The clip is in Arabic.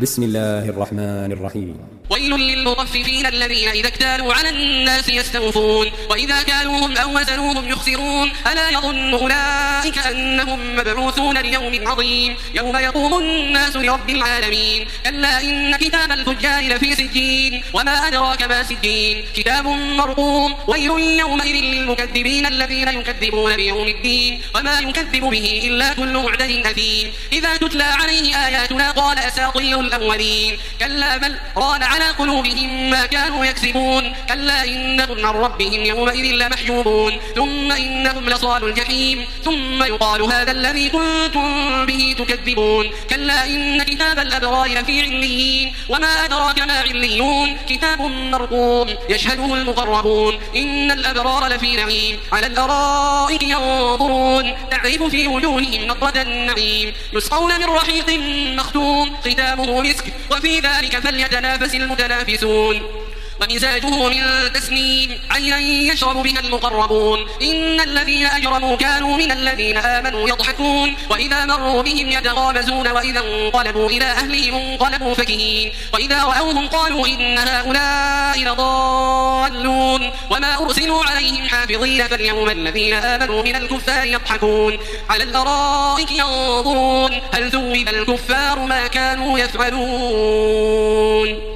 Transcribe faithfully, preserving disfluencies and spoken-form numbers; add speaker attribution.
Speaker 1: بسم الله الرحمن الرحيم.
Speaker 2: ويل للمطففين الذين إذا اكتالوا على الناس يستوفون وإذا كالوهم أو وزنوهم يخسرون ألا يظن أولئك أنهم مبعوثون ليوم عظيم يوم يقوم الناس لرب العالمين. كلا إن كتاب الفجار لفي سجين وما أدراك ما سجين كتاب مرقوم. ويل يومئذ للمكذبين الذين يكذبون بيوم الدين وما يكذب به إلا كل معتد أثيم. إذا تتلى عليه آياتنا قال أساطير الأولين كلا بل ران على قلوبهم ما كانوا يكسبون. كلا إنهم عن ربهم يومئذ لمحجوبون ثم إنهم لصال الجحيم ثم يقال هذا الذي كنتم به تكذبون. كلا إن كتاب الأبرار لفي عليين وما أدراك ما عليون كتاب مرقوم يشهده المقربون. إن الأبرار لفي نعيم على الأرائك ينظرون تعرف في وجوههم نضرة النعيم يسقون من رحيق مختوم ختامه مسك وفي ذلك فليتنافس المتنافسون. ومزاجه من تسنيم عينا يشرب بها المقربون. إن الذين أجرموا كانوا من الذين آمنوا يضحكون وإذا مروا بهم يتغامزون وإذا انقلبوا إلى أهلهم انقلبوا فكهين وإذا رأوهم قالوا إن هؤلاء لضالون وما أرسلوا عليهم حافظين. فاليوم الذين آمنوا من الكفار يضحكون على الأرائك ينظرون هل ثوب الكفار ما كانوا يفعلون.